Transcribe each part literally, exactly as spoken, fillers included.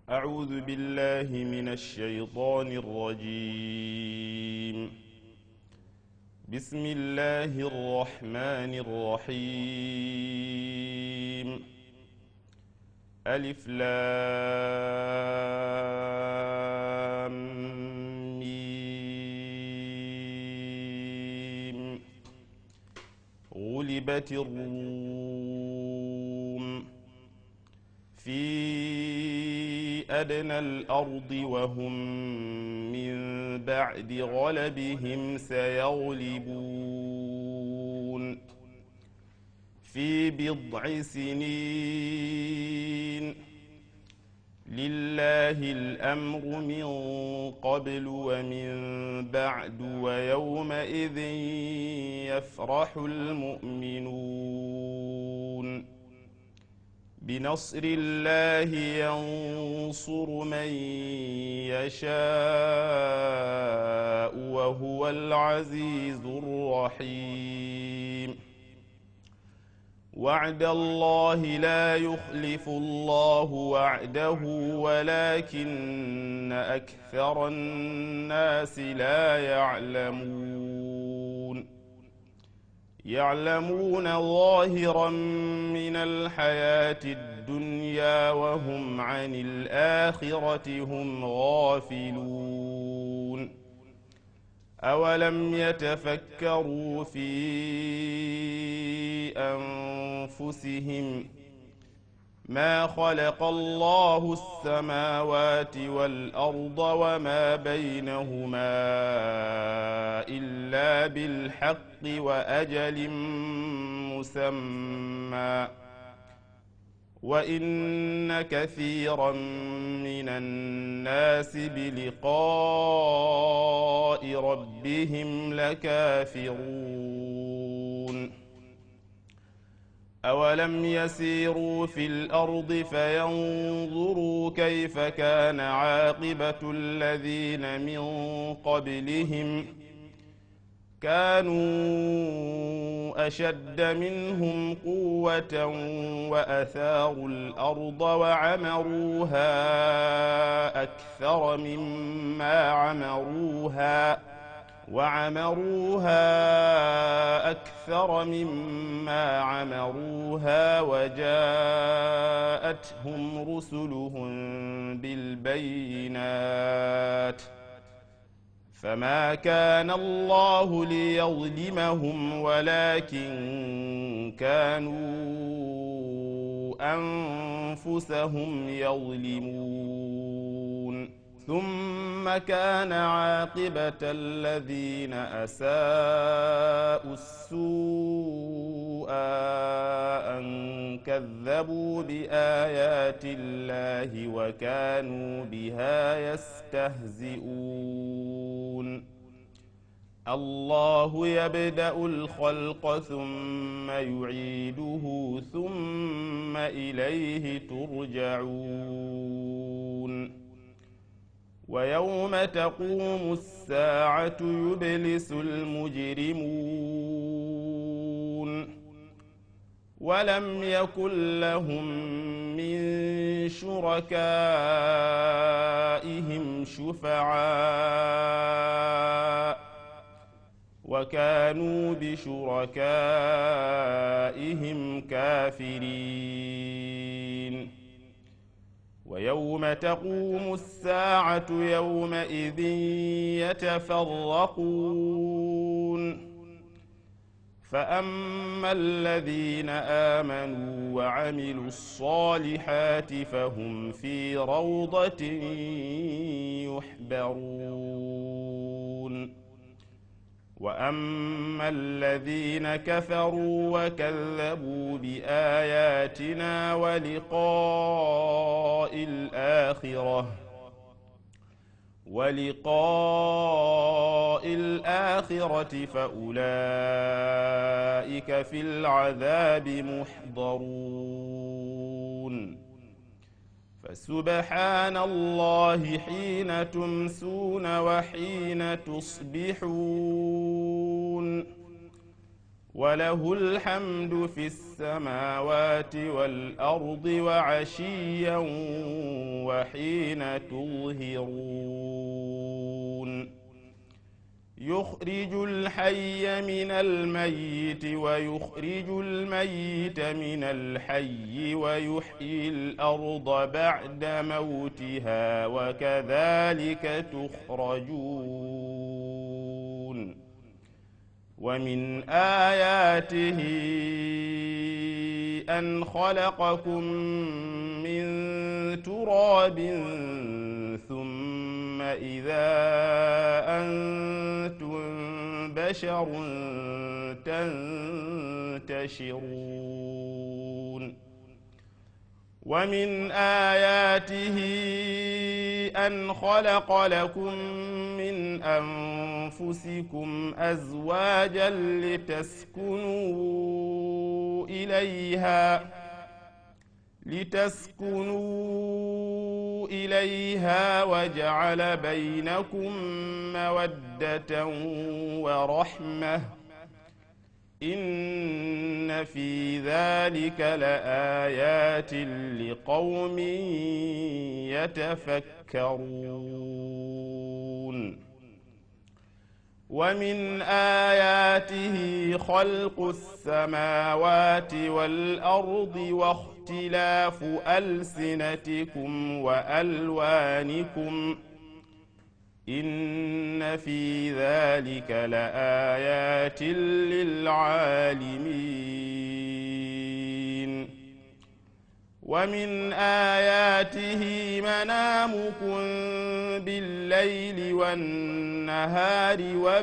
أعوذ بالله من الشيطان الرجيم. بسم الله الرحمن الرحيم. ألف لام ميم. غلبت الروم في أدنى الأرض وهم من بعد غلبهم سيغلبون في بضع سنين. لله الأمر من قبل ومن بعد ويومئذ يفرح المؤمنون. بنصر الله ينصر من يشاء وهو العزيز الرحيم. وعد الله لا يخلف الله وعده ولكن أكثر الناس لا يعلمون. يعلمون ظاهرا من الحياة الدنيا وهم عن الآخرة هم غافلون. أولم يتفكروا في أنفسهم ما خلق الله السماوات والأرض وما بينهما إلا بالحق وأجل مسمى وإن كثيرا من الناس بلقاء ربهم لكافرون. أولم يسيروا في الأرض فينظروا كيف كان عاقبة الذين من قبلهم كانوا أشد منهم قوة وأثاروا الأرض وعمروها أكثر مما عمروها وعمروها أكثر مما عمروها وجاءتهم رسلهم بالبينات فما كان الله ليظلمهم ولكن كانوا أنفسهم يظلمون. ثم كان عاقبة الذين أساءوا السوء أن كذبوا بآيات الله وكانوا بها يستهزئون. الله يبدأ الخلق ثم يعيده ثم إليه ترجعون. ويوم تقوم الساعة يبلس المجرمون ولم يكن لهم من شركائهم شفعاء وكانوا بشركائهم كافرين. ويوم تقوم الساعة يومئذ يتفرقون فأما الذين آمنوا وعملوا الصالحات فهم في روضة يحبرون. وأما الذين كفروا وكذبوا بآياتنا ولقاء الآخرة ولقاء الآخرة فأولئك في العذاب محضرون. فسبحان الله حين تمسون وحين تصبحون وله الحمد في السماوات والأرض وعشيا وحين تظهرون يخرج الحي من الميت ويخرج الميت من الحي ويحيي الأرض بعد موتها وكذلك تخرجون ومن آياته أن خلقكم من تراب ثم إذا أنتم بشر تنتشرون ومن آياته أن خلق لكم من أنفسكم أزواجا لتسكنوا إليها لتسكنوا إليها وجعل بينكم مودة ورحمة إن في ذلك لآيات لقوم يتفكرون ومن آياته خلق السماوات والأرض واختلاف ألسنتكم وألوانكم إن في ذلك لآيات للعالمين ومن آياته منامكم بالليل والنهار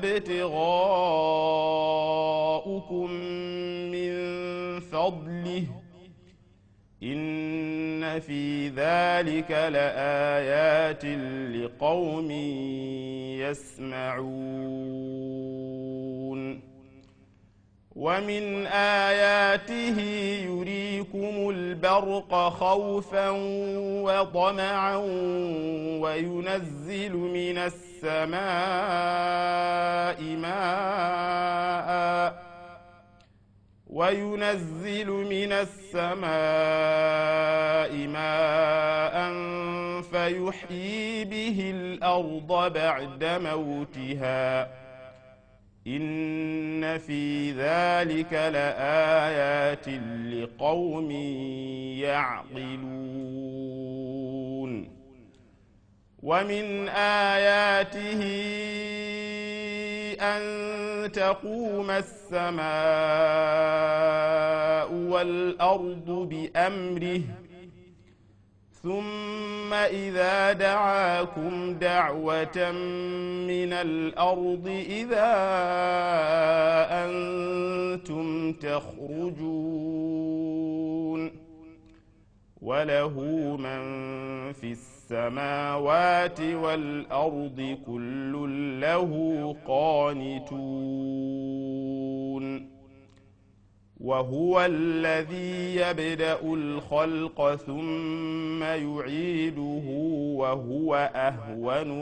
وابتغاؤكم من فضله إن في ذلك لآيات لقوم يسمعون ومن آياته يريكم البرق خوفا وطمعا وينزل من السماء ماء وينزل من السماء ماء فيحيي به الأرض بعد موتها إن في ذلك لآيات لقوم يعقلون ومن آياته أن تقوم السماء والأرض بأمره ثم إذا دعاكم دعوة من الأرض إذا أنتم تخرجون وله من في السماوات والأرض كل له قانتون وهو الذي يبدأ الخلق ثم يعيده وهو أهون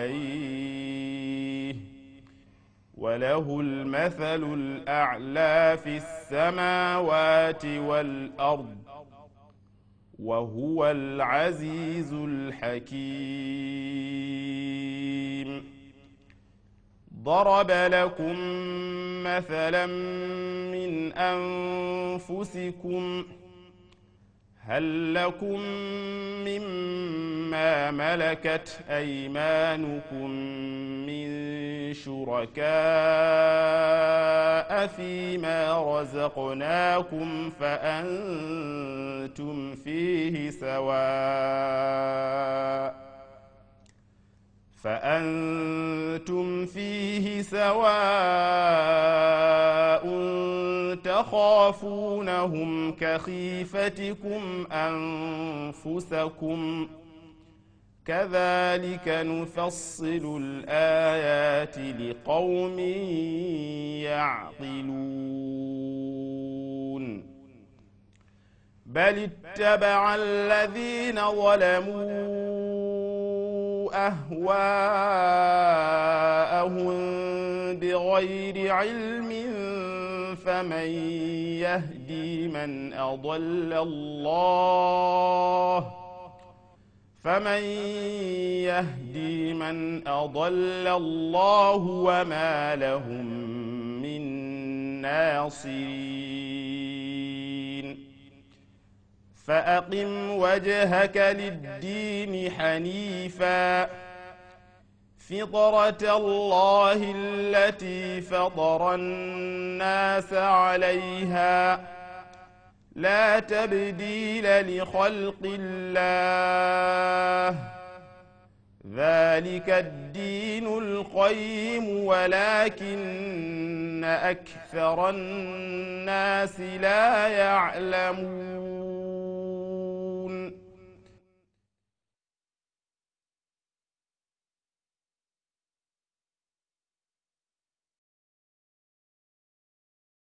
عليه وله المثل الأعلى في السماوات والأرض وهو العزيز الحكيم ضرب لكم مثلا من أنفسكم هل لكم مما ملكت أيمانكم من شركاء فيما رزقناكم فأنتم فيه سواء فأنتم فيه سواء تخافونهم كخيفتكم أنفسكم كذلك نفصل الآيات لقوم يعقلون بل اتبع الذين ظلموا أهواءهم بغير علم فمن يهدي من أضل الله فمن يهدي من أضل الله وما لهم من ناصرين فأقم وجهك للدين حنيفا فطرة الله التي فطر الناس عليها لا تبديل لخلق الله ذلك الدين القيم ولكن أكثر الناس لا يعلمون